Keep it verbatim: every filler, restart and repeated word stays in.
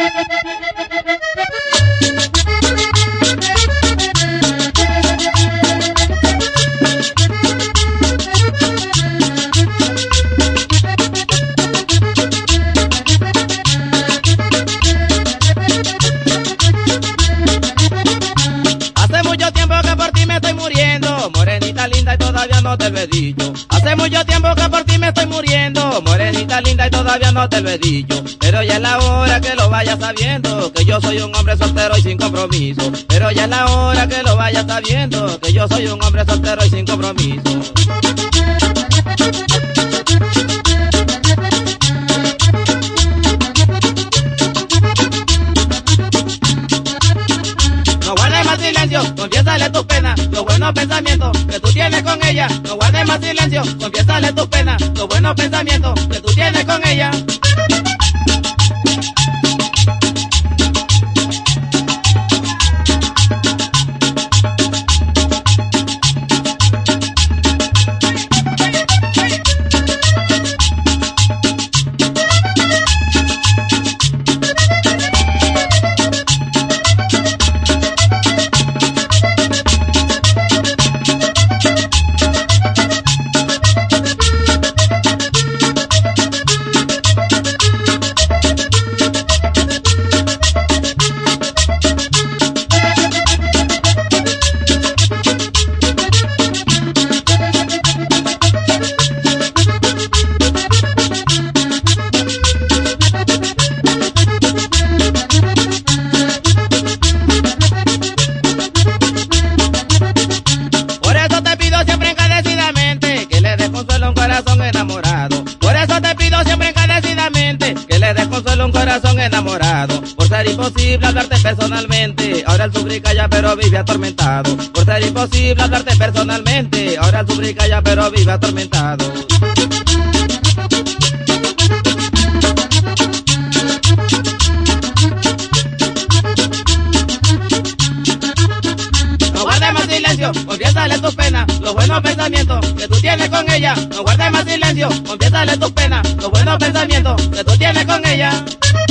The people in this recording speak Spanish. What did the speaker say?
Morenita linda y todavía no te lo he dicho. Hace mucho tiempo que por ti me estoy muriendo. Morenita linda y todavía no te lo he dicho. Pero ya es la hora que lo vayas sabiendo, que yo soy un hombre soltero y sin compromiso. Pero ya es la hora que lo vayas sabiendo, que yo soy un hombre soltero y sin compromiso. No guardes más silencio, confiésale tus penas, los buenos pensamientos que tú tienes con ella. No guardes más silencio, confiésale tus penas, los buenos pensamientos que tú tienes con ella. Enamorado. Por eso te pido siempre encarecidamente que le des consuelo a un corazón enamorado. Por ser imposible hablarte personalmente, ahora él sufre y calla pero vive atormentado. Por ser imposible hablarte personalmente, ahora él sufre y calla pero vive atormentado. No guardes más silencio, confiésale tus penas, los buenos pensamientos que tú tienes con ella. No guardes más silencio, confiésale tus penas, los buenos pensamientos que tú tienes con ella.